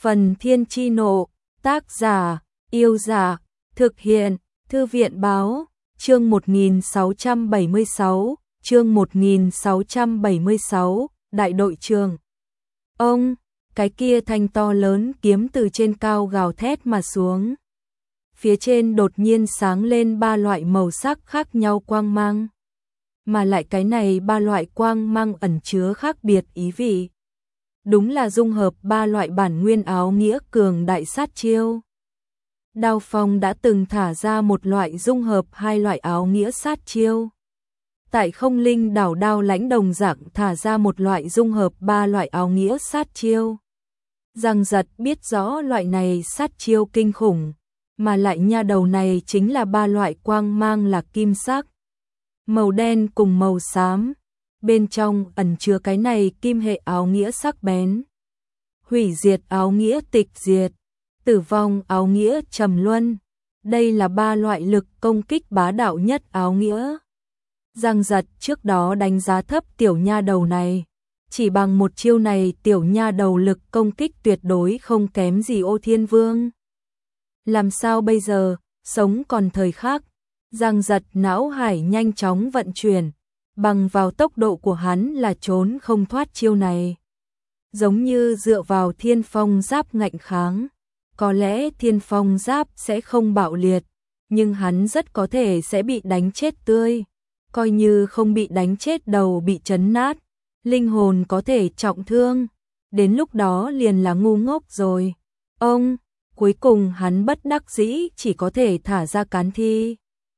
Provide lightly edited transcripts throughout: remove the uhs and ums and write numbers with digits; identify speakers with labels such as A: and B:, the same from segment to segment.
A: Phần Thiên Chi Nộ, tác giả, Yêu Dạ, thực hiện, Thư viện Báo, chương 1676, Đại đội trưởng. Ông, cái kia thanh to lớn kiếm từ trên cao gào thét mà xuống. Phía trên đột nhiên sáng lên ba loại màu sắc khác nhau quang mang. Mà lại cái này ba loại quang mang ẩn chứa khác biệt ý vị. Đúng là dung hợp ba loại bản nguyên áo nghĩa cường đại sát chiêu. Đao Phong đã từng thả ra một loại dung hợp hai loại áo nghĩa sát chiêu. Tại Không Linh đảo Đao Lãnh đồng dạng thả ra một loại dung hợp ba loại áo nghĩa sát chiêu. Giang Giật biết rõ loại này sát chiêu kinh khủng, mà lại nha đầu này chính là ba loại quang mang là kim sắc, màu đen cùng màu xám. Bên trong ẩn chứa cái này kim hệ áo nghĩa sắc bén, hủy diệt áo nghĩa tịch diệt, tử vong áo nghĩa trầm luân. Đây là ba loại lực công kích bá đạo nhất áo nghĩa. Giang Giật trước đó đánh giá thấp tiểu nha đầu này, chỉ bằng một chiêu này tiểu nha đầu lực công kích tuyệt đối không kém gì Ô Thiên Vương. Làm sao bây giờ, sống còn thời khắc. Giang Giật não hải nhanh chóng vận chuyển, bằng vào tốc độ của hắn là trốn không thoát chiêu này. Giống như dựa vào Thiên Phong Giáp ngạnh kháng, có lẽ Thiên Phong Giáp sẽ không bạo liệt, nhưng hắn rất có thể sẽ bị đánh chết tươi. Coi như không bị đánh chết đầu bị chấn nát, linh hồn có thể trọng thương, đến lúc đó liền là ngu ngốc rồi. Cuối cùng hắn bất đắc dĩ chỉ có thể thả ra cán thi.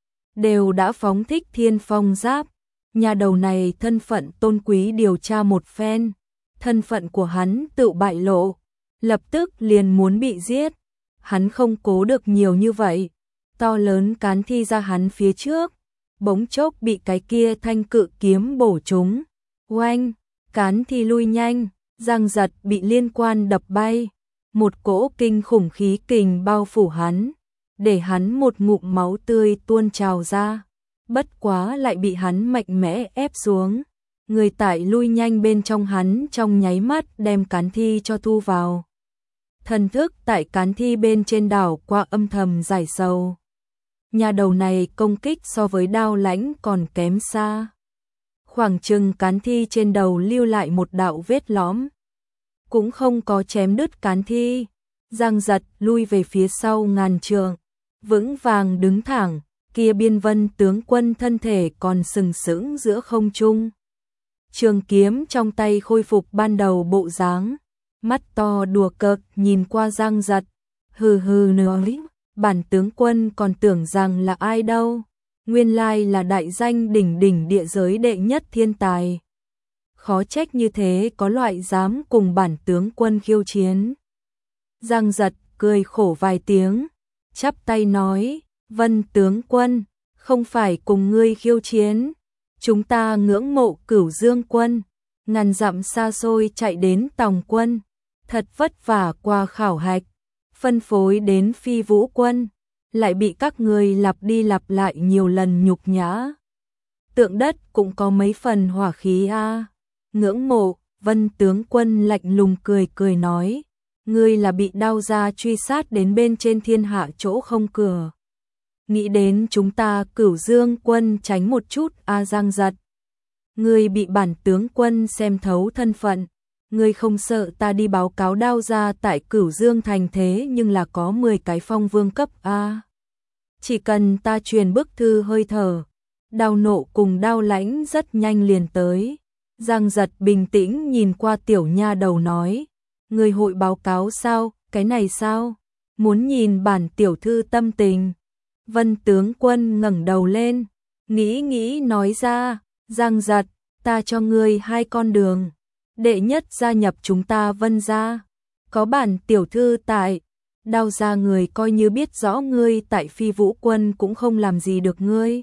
A: Đều đã phóng thích Thiên Phong Giáp, nhà đầu này thân phận tôn quý điều tra một phen, thân phận của hắn tự bại lộ, lập tức liền muốn bị giết. Hắn không cố được nhiều như vậy, to lớn cán thi ra hắn phía trước, bỗng chốc bị cái kia thanh cự kiếm bổ trúng. Oanh, cán thi lui nhanh, Giang Giật bị liên quan đập bay, một cỗ kinh khủng khí kình bao phủ hắn, để hắn một ngụm máu tươi tuôn trào ra, bất quá lại bị hắn mạnh mẽ ép xuống. Người tại lui nhanh bên trong hắn trong nháy mắt đem cán thi cho thu vào. Thần thức tại cán thi bên trên đảo qua âm thầm giải sầu. Nhà đầu này công kích so với Đao Lãnh còn kém xa. Khoảng chừng cán thi trên đầu lưu lại một đạo vết lõm, cũng không có chém đứt cán thi. Giang Giật lui về phía sau ngàn trượng, vững vàng đứng thẳng, kia Biên Vân tướng quân thân thể còn sừng sững giữa không trung. Trường kiếm trong tay khôi phục ban đầu bộ dáng, mắt to đùa cợt nhìn qua Giang Giật, hừ hừ nói, bản tướng quân còn tưởng rằng là ai đâu, nguyên lai là đại danh đỉnh đỉnh địa giới đệ nhất thiên tài. Khó trách như thế có loại dám cùng bản tướng quân khiêu chiến. Giang Giật cười khổ vài tiếng, chắp tay nói, Vân tướng quân, không phải cùng ngươi khiêu chiến, chúng ta ngưỡng mộ Cửu Dương quân, ngàn dặm xa xôi chạy đến Tòng quân, thật vất vả qua khảo hạch, phân phối đến Phi Vũ quân, lại bị các ngươi lặp đi lặp lại nhiều lần nhục nhã. Tượng đất cũng có mấy phần hỏa khí a. Ngưỡng mộ, Vân tướng quân lạnh lùng cười cười nói, ngươi là bị Đao gia truy sát đến bên trên thiên hạ chỗ không cửa. Nghĩ đến chúng ta Cửu Dương quân tránh một chút a. Giang Giật, ngươi bị bản tướng quân xem thấu thân phận, ngươi không sợ ta đi báo cáo Đao gia tại Cửu Dương thành thế nhưng là có 10 cái phong vương cấp a. Chỉ cần ta truyền bức thư hơi thở, Đao Nộ cùng Đao Lãnh rất nhanh liền tới. Giang Giật bình tĩnh nhìn qua tiểu nha đầu nói, người hội báo cáo sao, cái này sao, muốn nhìn bản tiểu thư tâm tình. Vân tướng quân ngẩng đầu lên, nghĩ nói ra, Giang Giật, ta cho ngươi hai con đường. Đệ nhất gia nhập chúng ta Vân gia, có bản tiểu thư tại, Đao gia người coi như biết rõ ngươi tại Phi Vũ quân cũng không làm gì được ngươi.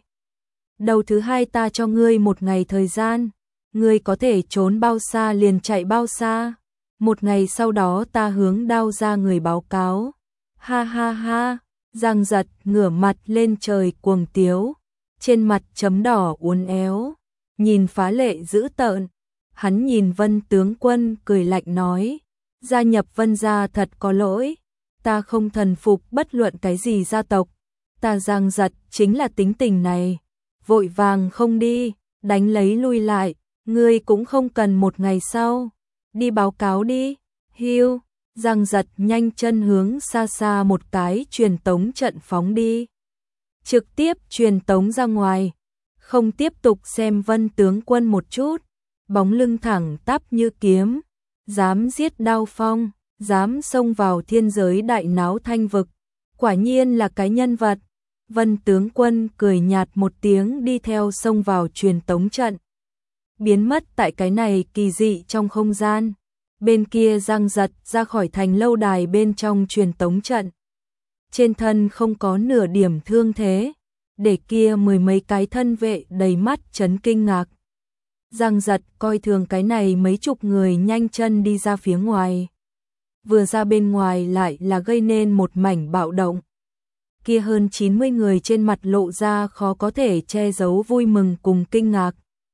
A: Đầu thứ hai ta cho ngươi một ngày thời gian, ngươi có thể trốn bao xa liền chạy bao xa. Một ngày sau đó ta hướng Đao gia người báo cáo. Ha ha ha, Giang Giật ngửa mặt lên trời cuồng tiếu, trên mặt chấm đỏ uốn éo, nhìn phá lệ dữ tợn. Hắn nhìn Vân tướng quân cười lạnh nói, Gia nhập Vân gia thật có lỗi, ta không thần phục bất luận cái gì gia tộc, ta Giang Giật chính là tính tình này, vội vàng không đi, đánh lấy lui lại, ngươi cũng không cần một ngày sau, đi báo cáo đi, hiu, Giang Giật nhanh chân hướng xa xa một cái truyền tống trận phóng đi, trực tiếp truyền tống ra ngoài, không tiếp tục xem Vân tướng quân một chút, bóng lưng thẳng tắp như kiếm, dám giết Đao Phong, dám xông vào thiên giới đại náo thanh vực, quả nhiên là cái nhân vật. Vân tướng quân cười nhạt một tiếng đi theo xông vào truyền tống trận, biến mất tại cái này kỳ dị trong không gian. Bên kia Giang Giật ra khỏi thành lâu đài bên trong truyền tống trận, trên thân không có nửa điểm thương thế, để kia mười mấy cái thân vệ đầy mắt chấn kinh ngạc. Giang Giật coi thường cái này mấy chục người nhanh chân đi ra phía ngoài. Vừa ra bên ngoài lại là gây nên một mảnh bạo động. Kia hơn 90 người trên mặt lộ ra khó có thể che giấu vui mừng cùng kinh ngạc.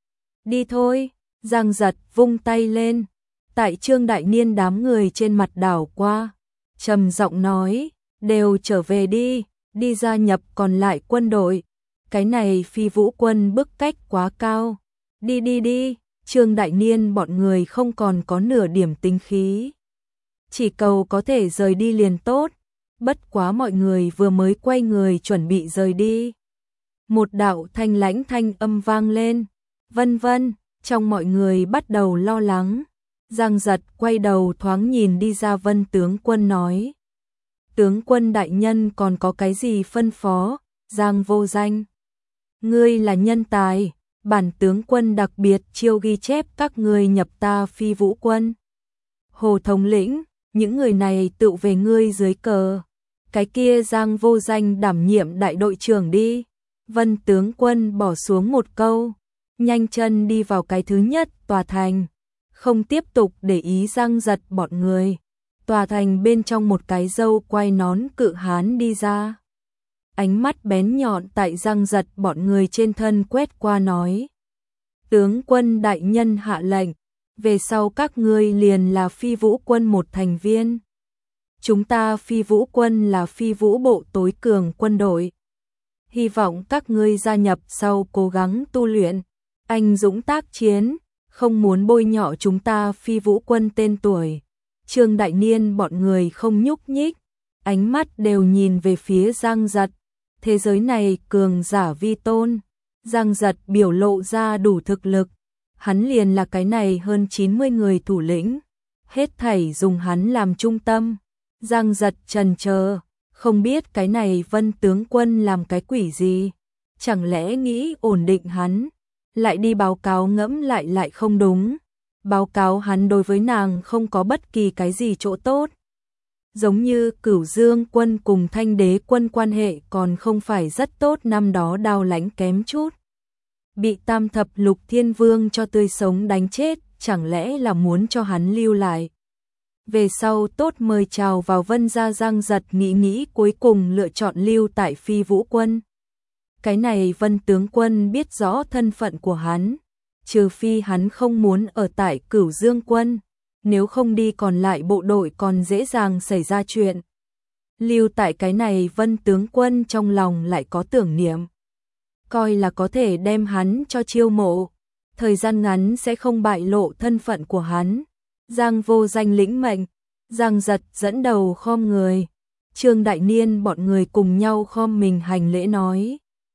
A: Đi thôi, Giang Giật vung tay lên. Tại Trương Đại Niên đám người trên mặt đảo qua, trầm giọng nói, đều trở về đi, đi gia nhập còn lại quân đội. Cái này Phi Vũ quân bức cách quá cao. Đi đi đi, Trương Đại Niên bọn người không còn có nửa điểm tính khí. Chỉ cầu có thể rời đi liền tốt, bất quá mọi người vừa mới quay người chuẩn bị rời đi. Một đạo thanh lãnh thanh âm vang lên, vân vân, trong mọi người bắt đầu lo lắng. Giang Giật quay đầu thoáng nhìn đi ra Vân tướng quân nói. Tướng quân đại nhân còn có cái gì phân phó, Giang Vô Danh. Ngươi là nhân tài, bản tướng quân đặc biệt chiêu ghi chép các ngươi nhập ta Phi Vũ quân. Hồ thống lĩnh, những người này tự về ngươi dưới cờ. Cái kia Giang Vô Danh đảm nhiệm đại đội trưởng đi. Vân tướng quân bỏ xuống một câu, nhanh chân đi vào cái thứ nhất tòa thành, không tiếp tục để ý Giang Giật bọn người. Tòa thành bên trong một cái râu quai nón cự hán đi ra. Ánh mắt bén nhọn tại Giang Giật bọn người trên thân quét qua nói. Tướng quân đại nhân hạ lệnh, về sau các ngươi liền là Phi Vũ quân một thành viên. Chúng ta Phi Vũ quân là Phi Vũ bộ tối cường quân đội. Hy vọng các ngươi gia nhập sau cố gắng tu luyện, anh dũng tác chiến, không muốn bôi nhọ chúng ta Phi Vũ quân tên tuổi. Trương Đại Niên bọn người không nhúc nhích, ánh mắt đều nhìn về phía Giang Giật. Thế giới này cường giả vi tôn, Giang Giật biểu lộ ra đủ thực lực, hắn liền là cái này hơn 90 người thủ lĩnh, hết thảy dùng hắn làm trung tâm. Giang Giật chần chờ, không biết cái này Vân tướng quân làm cái quỷ gì, chẳng lẽ nghĩ ổn định hắn, lại đi báo cáo ngẫm lại không đúng, báo cáo hắn đối với nàng không có bất kỳ cái gì chỗ tốt. Giống như Cửu Dương quân cùng Thanh Đế quân quan hệ còn không phải rất tốt, năm đó Đao Lãnh kém chút bị Tam Thập Lục Thiên Vương cho tươi sống đánh chết, chẳng lẽ là muốn cho hắn lưu lại. Về sau tốt mời chào vào Vân gia. Giang Giật nghĩ cuối cùng lựa chọn lưu tại Phi Vũ quân. Cái này Vân tướng quân biết rõ thân phận của hắn, trừ phi hắn không muốn ở tại Cửu Dương quân, nếu không đi còn lại bộ đội còn dễ dàng xảy ra chuyện. Lưu tại cái này Vân tướng quân trong lòng lại có tưởng niệm, coi là có thể đem hắn cho chiêu mộ, thời gian ngắn sẽ không bại lộ thân phận của hắn. Giang Vô Danh lĩnh mệnh, Giang Giật dẫn đầu khom người, Trương Đại Niên bọn người cùng nhau khom mình hành lễ nói.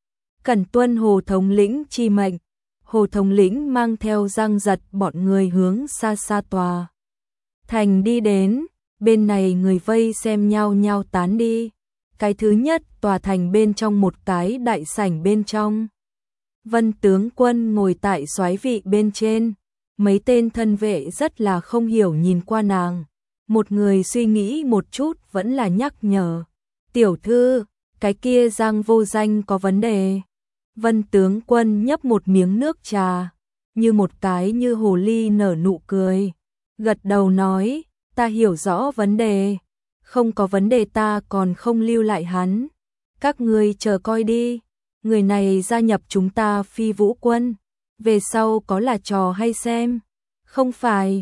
A: Cẩn tuân Hồ thống lĩnh chi mệnh. Hồ thống lĩnh mang theo Giang Giật bọn người hướng xa xa tòa thành đi đến, bên này người vây xem nhau tán đi. Cái thứ nhất tòa thành bên trong một cái đại sảnh bên trong. Vân tướng quân ngồi tại soái vị bên trên, mấy tên thân vệ rất là không hiểu nhìn qua nàng. Một người suy nghĩ một chút vẫn là nhắc nhở. Tiểu thư, cái kia Giang Vô Danh có vấn đề. Vân tướng quân nhấp một miếng nước trà, như một cái như hồ ly nở nụ cười. Gật đầu nói, ta hiểu rõ vấn đề. Không có vấn đề, ta còn không lưu lại hắn. Các ngươi chờ coi đi. Người này gia nhập chúng ta Phi Vũ quân, về sau có là trò hay xem. Không phải,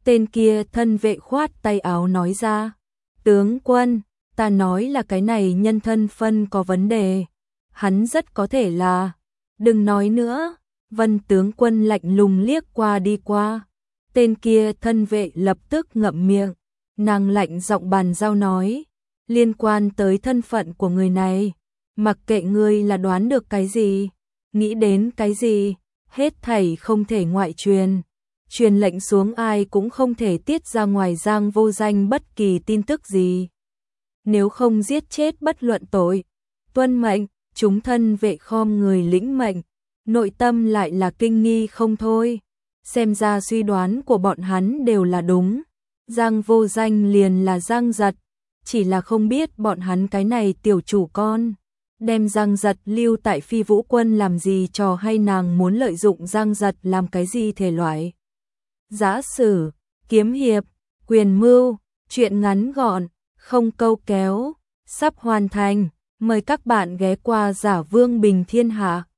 A: Tên kia thân vệ khoát tay áo nói ra, tướng quân, ta nói là cái này nhân thân phân có vấn đề, hắn rất có thể là, đừng nói nữa, Vân tướng quân lạnh lùng liếc qua đi qua. Tên kia thân vệ lập tức ngậm miệng, nàng lạnh giọng bàn giao nói, liên quan tới thân phận của người này, mặc kệ ngươi là đoán được cái gì, nghĩ đến cái gì, hết thảy không thể ngoại truyền. Truyền lệnh xuống ai cũng không thể tiết ra ngoài Giang Vô Danh bất kỳ tin tức gì. Nếu không giết chết bất luận tội. Tuân mệnh, chúng thân vệ khom người lĩnh mệnh, nội tâm lại là kinh nghi không thôi. Xem ra suy đoán của bọn hắn đều là đúng. Giang Vô Danh liền là Giang Giật, chỉ là không biết bọn hắn cái này tiểu chủ con. Đem Giang Giật lưu tại Phi Vũ Quân làm gì trò hay nàng muốn lợi dụng Giang Giật làm cái gì thể loại. Giã sử, kiếm hiệp, quyền mưu, chuyện ngắn gọn, không câu kéo, sắp hoàn thành. Mời các bạn ghé qua Giả Vương Bình Thiên Hạ.